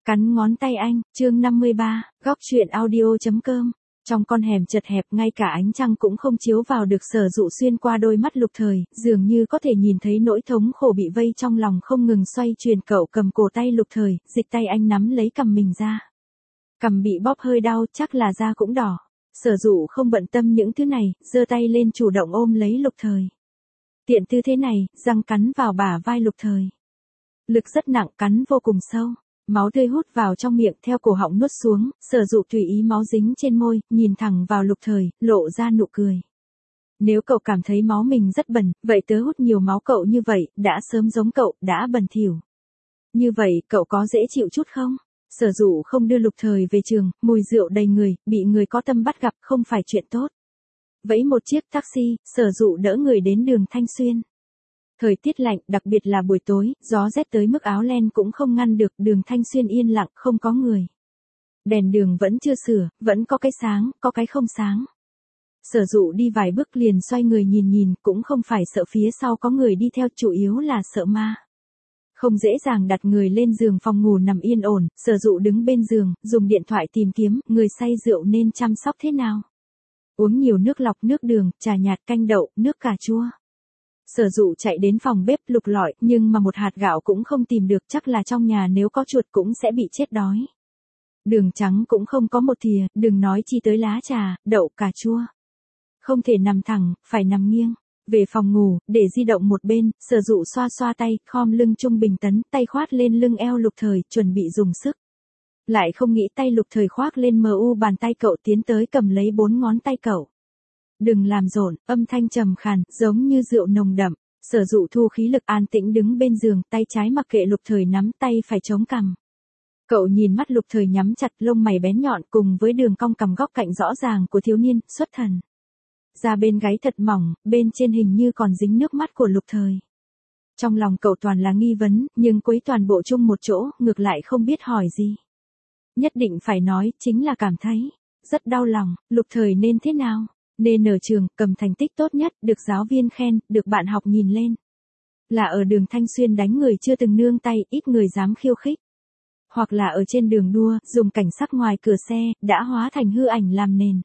Cắn ngón tay anh, chương 53, góc truyện audio.com. Trong con hẻm chật hẹp ngay cả ánh trăng cũng không chiếu vào được, Sở Dụ xuyên qua đôi mắt Lục Thời, dường như có thể nhìn thấy nỗi thống khổ bị vây trong lòng không ngừng xoay chuyển. Cậu cầm cổ tay Lục Thời, dịch tay anh nắm lấy cằm mình ra. Cằm bị bóp hơi đau, chắc là da cũng đỏ. Sở Dụ không bận tâm những thứ này, giơ tay lên chủ động ôm lấy Lục Thời. Tiện tư thế này, răng cắn vào bả vai Lục Thời. Lực rất nặng, cắn vô cùng sâu. Máu tươi hút vào trong miệng theo cổ họng nuốt xuống, Sở Dụ tùy ý máu dính trên môi, nhìn thẳng vào Lục Thời, lộ ra nụ cười. Nếu cậu cảm thấy máu mình rất bẩn, vậy tớ hút nhiều máu cậu như vậy, đã sớm giống cậu, đã bẩn thỉu. Như vậy, cậu có dễ chịu chút không? Sở Dụ không đưa Lục Thời về trường, mùi rượu đầy người, bị người có tâm bắt gặp không phải chuyện tốt. Vẫy một chiếc taxi, Sở Dụ đỡ người đến đường Thanh Xuyên. Thời tiết lạnh, đặc biệt là buổi tối, gió rét tới mức áo len cũng không ngăn được, đường Thanh Xuyên yên lặng, không có người. Đèn đường vẫn chưa sửa, vẫn có cái sáng, có cái không sáng. Sở Dụ đi vài bước liền xoay người nhìn, cũng không phải sợ phía sau có người đi theo, chủ yếu là sợ ma. Không dễ dàng đặt người lên giường phòng ngủ nằm yên ổn, Sở Dụ đứng bên giường, dùng điện thoại tìm kiếm, người say rượu nên chăm sóc thế nào. Uống nhiều nước lọc, nước đường, trà nhạt, canh đậu, nước cà chua. Sở Dụ chạy đến phòng bếp lục lọi, nhưng mà một hạt gạo cũng không tìm được, chắc là trong nhà nếu có chuột cũng sẽ bị chết đói. Đường trắng cũng không có một thìa, đừng nói chi tới lá trà, đậu, cà chua. Không thể nằm thẳng, phải nằm nghiêng. Về phòng ngủ, để di động một bên, Sở Dụ xoa xoa tay, khom lưng trung bình tấn, tay khoát lên lưng eo Lục Thời, chuẩn bị dùng sức. Lại không nghĩ tay Lục Thời khoác lên bàn tay cậu, tiến tới cầm lấy 4 ngón tay cậu. Đừng làm rộn, âm thanh trầm khàn, giống như rượu nồng đậm. Sở Dụ thu khí lực, an tĩnh đứng bên giường, tay trái mặc kệ Lục Thời nắm, tay phải chống cằm. Cậu nhìn mắt Lục Thời nhắm chặt, lông mày bén nhọn cùng với đường cong cằm góc cạnh rõ ràng của thiếu niên, xuất thần. Da bên gáy thật mỏng, bên trên hình như còn dính nước mắt của Lục Thời. Trong lòng cậu toàn là nghi vấn, nhưng quấy toàn bộ chung một chỗ, ngược lại không biết hỏi gì. Nhất định phải nói, chính là cảm thấy rất đau lòng. Lục Thời nên thế nào? Nên ở trường, cầm thành tích tốt nhất, được giáo viên khen, được bạn học nhìn lên. Là ở đường Thanh Xuyên đánh người chưa từng nương tay, ít người dám khiêu khích. Hoặc là ở trên đường đua, dùng cảnh sắc ngoài cửa xe, đã hóa thành hư ảnh làm nền.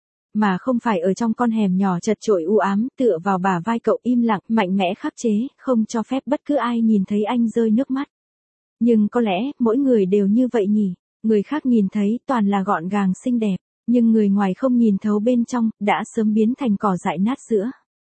Mà không phải ở trong con hẻm nhỏ chật chội u ám, tựa vào bả vai cậu im lặng, mạnh mẽ khắc chế, không cho phép bất cứ ai nhìn thấy anh rơi nước mắt. Nhưng có lẽ, mỗi người đều như vậy nhỉ, người khác nhìn thấy toàn là gọn gàng xinh đẹp. Nhưng người ngoài không nhìn thấu bên trong, đã sớm biến thành cỏ dại nát sữa.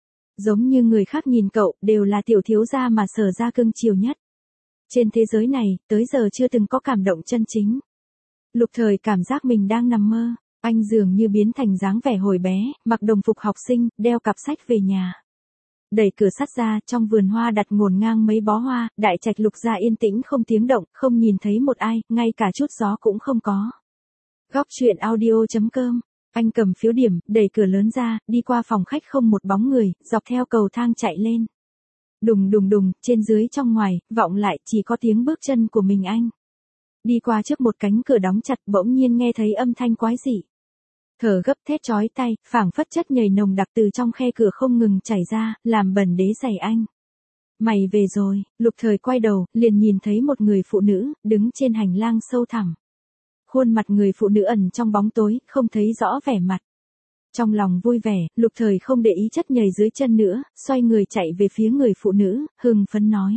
Giống như người khác nhìn cậu, đều là tiểu thiếu gia mà Sở gia cưng chiều nhất. Trên thế giới này, tới giờ chưa từng có cảm động chân chính. Lục Thời cảm giác mình đang nằm mơ, anh dường như biến thành dáng vẻ hồi bé, mặc đồng phục học sinh, đeo cặp sách về nhà. Đẩy cửa sắt ra, trong vườn hoa đặt ngổn ngang mấy bó hoa, đại trạch Lục gia yên tĩnh không tiếng động, không nhìn thấy một ai, ngay cả chút gió cũng không có. Góc truyện audio.com. Anh cầm phiếu điểm, đẩy cửa lớn ra, đi qua phòng khách không một bóng người, dọc theo cầu thang chạy lên. Đùng đùng đùng, trên dưới trong ngoài, vọng lại chỉ có tiếng bước chân của mình anh. Đi qua trước một cánh cửa đóng chặt, bỗng nhiên nghe thấy âm thanh quái dị. Thở gấp thét chói tai, phảng phất chất nhầy nồng đặc từ trong khe cửa không ngừng chảy ra, làm bẩn đế giày anh. Mày về rồi. Lục Thời quay đầu, liền nhìn thấy một người phụ nữ, đứng trên hành lang sâu thẳm. Khuôn mặt người phụ nữ ẩn trong bóng tối, không thấy rõ vẻ mặt. Trong lòng vui vẻ, Lục Thời không để ý chất nhầy dưới chân nữa, xoay người chạy về phía người phụ nữ, hưng phấn nói.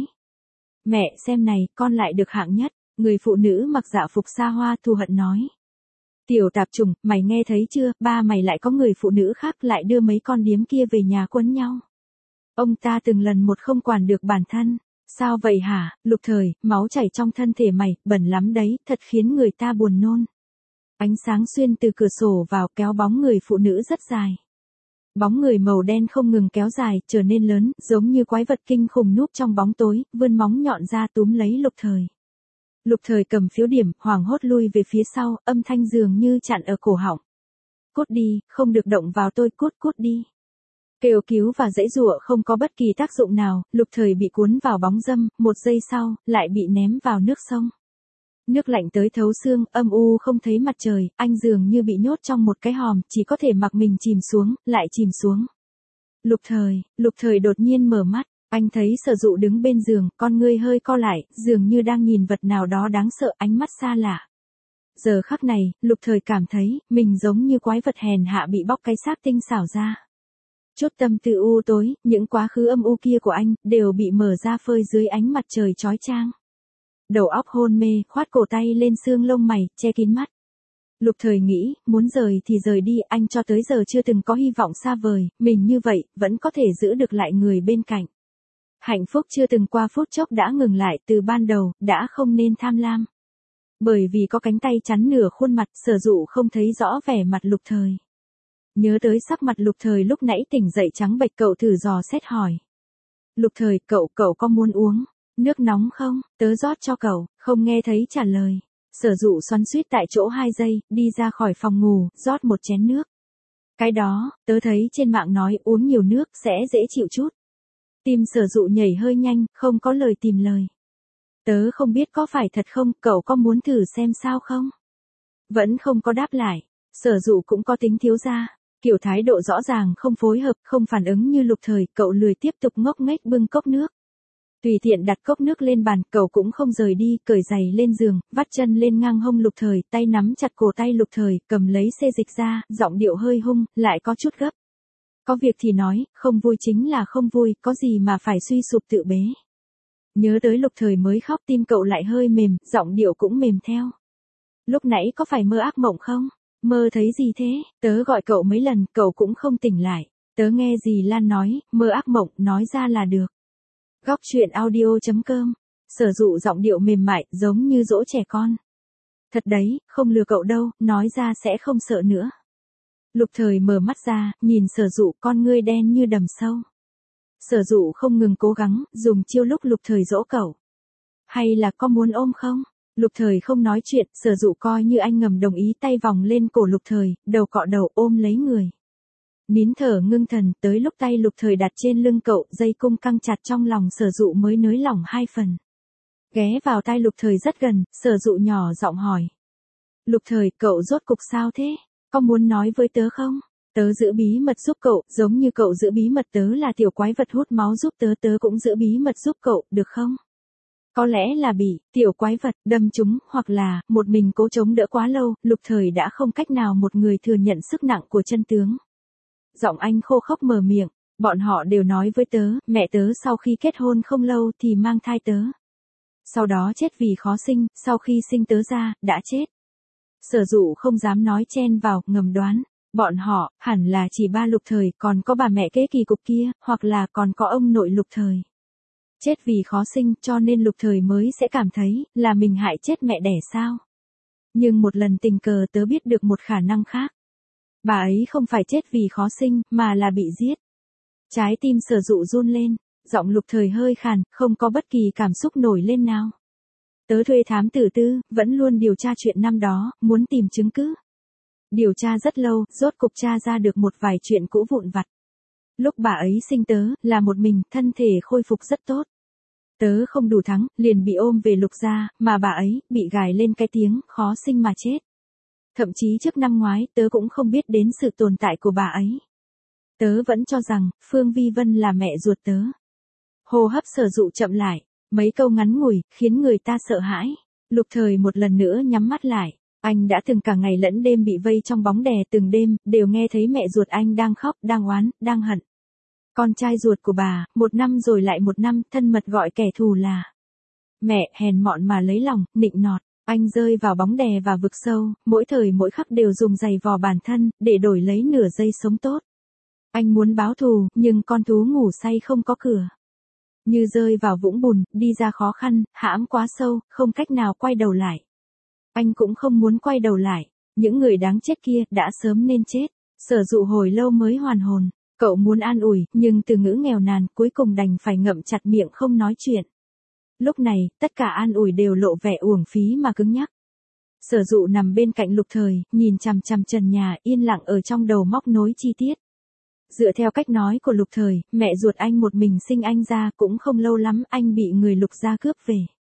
Mẹ xem này, con lại được hạng nhất. Người phụ nữ mặc dạ phục xa hoa thù hận nói. Tiểu tạp chủng, mày nghe thấy chưa, ba mày lại có người phụ nữ khác lại đưa mấy con điếm kia về nhà quấn nhau. Ông ta từng lần một không quản được bản thân. Sao vậy hả, Lục Thời, máu chảy trong thân thể mày, bẩn lắm đấy, thật khiến người ta buồn nôn. Ánh sáng xuyên từ cửa sổ vào kéo bóng người phụ nữ rất dài. Bóng người màu đen không ngừng kéo dài, trở nên lớn, giống như quái vật kinh khủng núp trong bóng tối, vươn móng nhọn ra túm lấy Lục Thời. Lục Thời cầm phiếu điểm, hoảng hốt lui về phía sau, âm thanh dường như chặn ở cổ họng. Cút đi, không được động vào tôi, cút đi. Kêu cứu và giãy giụa không có bất kỳ tác dụng nào, Lục Thời bị cuốn vào bóng râm, một giây sau, lại bị ném vào nước sông. Nước lạnh tới thấu xương, âm u không thấy mặt trời, anh dường như bị nhốt trong một cái hòm, chỉ có thể mặc mình chìm xuống, lại chìm xuống. Lục Thời đột nhiên mở mắt, Anh thấy Sở Dụ đứng bên giường, con ngươi hơi co lại, dường như đang nhìn vật nào đó đáng sợ, ánh mắt xa lạ. Giờ khắc này, Lục Thời cảm thấy, mình giống như quái vật hèn hạ bị bóc cái xác tinh xảo ra. Chút tâm tư u tối, những quá khứ âm u kia của anh, đều bị mở ra phơi dưới ánh mặt trời chói chang. Đầu óc hôn mê, khoát cổ tay lên xương lông mày, che kín mắt. Lục Thời nghĩ, muốn rời thì rời đi, anh cho tới giờ chưa từng có hy vọng xa vời, mình như vậy, vẫn có thể giữ được lại người bên cạnh. Hạnh phúc chưa từng qua phút chốc đã ngừng lại từ ban đầu, đã không nên tham lam. Bởi vì có cánh tay chắn nửa khuôn mặt, Sở Dụ không thấy rõ vẻ mặt Lục Thời. Nhớ tới sắc mặt Lục Thời lúc nãy tỉnh dậy trắng bệch, cậu thử dò xét hỏi. Lục Thời, cậu có muốn uống nước nóng không? Tớ rót cho cậu, không nghe thấy trả lời. Sở Dụ xoắn xuýt tại chỗ 2 giây, đi ra khỏi phòng ngủ, rót một chén nước. Cái đó, tớ thấy trên mạng nói uống nhiều nước sẽ dễ chịu chút. Tim Sở Dụ nhảy hơi nhanh, không có lời tìm lời. Tớ không biết có phải thật không, cậu có muốn thử xem sao không? Vẫn không có đáp lại. Sở Dụ cũng có tính thiếu gia. Kiểu thái độ rõ ràng không phối hợp, không phản ứng như Lục Thời, cậu lười tiếp tục ngốc nghếch bưng cốc nước. Tùy tiện đặt cốc nước lên bàn, cậu cũng không rời đi, cởi giày lên giường, vắt chân lên ngang hông Lục Thời, tay nắm chặt cổ tay Lục Thời, cầm lấy xê dịch ra, giọng điệu hơi hung, lại có chút gấp. Có việc thì nói, không vui chính là không vui, có gì mà phải suy sụp tự bế. Nhớ tới Lục Thời mới khóc, tim cậu lại hơi mềm, giọng điệu cũng mềm theo. Lúc nãy có phải mơ ác mộng không? Mơ thấy gì thế? Tớ gọi cậu mấy lần, cậu cũng không tỉnh lại. Tớ nghe dì Lan nói, mơ ác mộng, nói ra là được. Góc truyện audio.com. Sở Dụ giọng điệu mềm mại, giống như dỗ trẻ con. Thật đấy, không lừa cậu đâu, nói ra sẽ không sợ nữa. Lục Thời mở mắt ra, nhìn Sở Dụ, con ngươi đen như đầm sâu. Sở Dụ không ngừng cố gắng, dùng chiêu lúc Lục Thời dỗ cậu. Hay là có muốn ôm không? Lục Thời không nói chuyện, Sở Dụ coi như anh ngầm đồng ý, tay vòng lên cổ Lục Thời, đầu cọ đầu ôm lấy người. Nín thở ngưng thần, tới lúc tay Lục Thời đặt trên lưng cậu, dây cung căng chặt trong lòng Sở Dụ mới nới lỏng 2 phần. Ghé vào tai Lục Thời rất gần, Sở Dụ nhỏ giọng hỏi. Lục Thời, cậu rốt cục sao thế? Có muốn nói với tớ không? Tớ giữ bí mật giúp cậu, giống như cậu giữ bí mật tớ là tiểu quái vật hút máu giúp tớ, tớ cũng giữ bí mật giúp cậu, được không? Có lẽ là bị tiểu quái vật đâm trúng, hoặc là một mình cố chống đỡ quá lâu, Lục Thời đã không cách nào một người thừa nhận sức nặng của chân tướng. Giọng anh khô khốc mở miệng, bọn họ đều nói với tớ, mẹ tớ sau khi kết hôn không lâu thì mang thai tớ. Sau đó chết vì khó sinh, sau khi sinh tớ ra, đã chết. Sở Dụ không dám nói chen vào, ngầm đoán. Bọn họ, hẳn là chỉ ba Lục Thời, còn có bà mẹ kế kỳ cục kia, hoặc là còn có ông nội Lục Thời. Chết vì khó sinh, cho nên Lục Thời mới sẽ cảm thấy, là mình hại chết mẹ đẻ sao. Nhưng một lần tình cờ tớ biết được một khả năng khác. Bà ấy không phải chết vì khó sinh, mà là bị giết. Trái tim Sở Dụ run lên, giọng Lục Thời hơi khàn, không có bất kỳ cảm xúc nổi lên nào. Tớ thuê thám tử tư, vẫn luôn điều tra chuyện năm đó, muốn tìm chứng cứ. Điều tra rất lâu, rốt cục tra ra được một vài chuyện cũ vụn vặt. Lúc bà ấy sinh tớ, là một mình, thân thể khôi phục rất tốt. Tớ không đủ thắng, liền bị ôm về Lục gia, mà bà ấy, bị gài lên cái tiếng, khó sinh mà chết. Thậm chí trước năm ngoái, tớ cũng không biết đến sự tồn tại của bà ấy. Tớ vẫn cho rằng, Phương Vi Vân là mẹ ruột tớ. Hô hấp Sở Dụ chậm lại, mấy câu ngắn ngủi, khiến người ta sợ hãi. Lục Thời một lần nữa nhắm mắt lại. Anh đã từng cả ngày lẫn đêm bị vây trong bóng đè, từng đêm, đều nghe thấy mẹ ruột anh đang khóc, đang oán, đang hận. Con trai ruột của bà, 1 năm rồi lại 1 năm, thân mật gọi kẻ thù là mẹ, hèn mọn mà lấy lòng, nịnh nọt. Anh rơi vào bóng đè và vực sâu, mỗi thời mỗi khắc đều dùng giày vò bản thân, để đổi lấy nửa giây sống tốt. Anh muốn báo thù, nhưng con thú ngủ say không có cửa. Như rơi vào vũng bùn, đi ra khó khăn, hãm quá sâu, không cách nào quay đầu lại. Anh cũng không muốn quay đầu lại, những người đáng chết kia, đã sớm nên chết. Sở Dụ hồi lâu mới hoàn hồn, cậu muốn an ủi, nhưng từ ngữ nghèo nàn, cuối cùng đành phải ngậm chặt miệng không nói chuyện. Lúc này, tất cả an ủi đều lộ vẻ uổng phí mà cứng nhắc. Sở Dụ nằm bên cạnh Lục Thời, nhìn chằm chằm trần nhà, yên lặng ở trong đầu móc nối chi tiết. Dựa theo cách nói của Lục Thời, mẹ ruột anh một mình sinh anh ra, cũng không lâu lắm anh bị người Lục gia cướp về.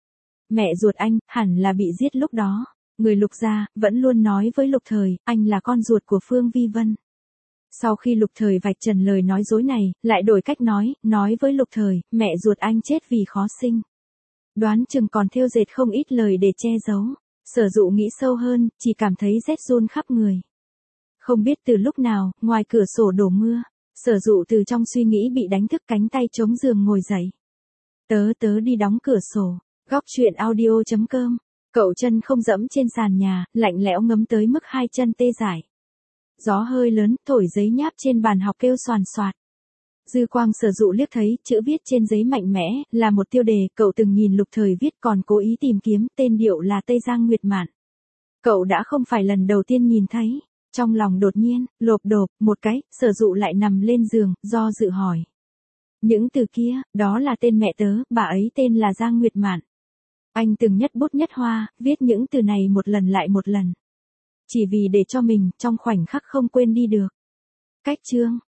Mẹ ruột anh, hẳn là bị giết lúc đó. Người Lục gia, vẫn luôn nói với Lục Thời, anh là con ruột của Phương Vi Vân. Sau khi Lục Thời vạch trần lời nói dối này, lại đổi cách nói với Lục Thời, mẹ ruột anh chết vì khó sinh. Đoán chừng còn thêu dệt không ít lời để che giấu. Sở Dụ nghĩ sâu hơn, chỉ cảm thấy rét run khắp người. Không biết từ lúc nào, ngoài cửa sổ đổ mưa, Sở Dụ từ trong suy nghĩ bị đánh thức, cánh tay chống giường ngồi dậy. Tớ đi đóng cửa sổ. Góc truyện audio.com. Cậu chân không dẫm trên sàn nhà, lạnh lẽo ngấm tới mức hai chân tê dại. Gió hơi lớn, thổi giấy nháp trên bàn học kêu xoàn xoạt. Dư quang Sở Dụ liếc thấy, chữ viết trên giấy mạnh mẽ, là một tiêu đề, cậu từng nhìn Lục Thời viết còn cố ý tìm kiếm, tên điệu là Tây Giang Nguyệt Mạn. Cậu đã không phải lần đầu tiên nhìn thấy. Trong lòng đột nhiên, lộp độp, một cái, Sở Dụ lại nằm lên giường, do dự hỏi. Những từ kia, đó là tên mẹ tớ, bà ấy tên là Giang Nguyệt Mạn. Anh từng nhất bút nhất hoa, viết những từ này một lần lại một lần. Chỉ vì để cho mình, trong khoảnh khắc không quên đi được. Cách chương.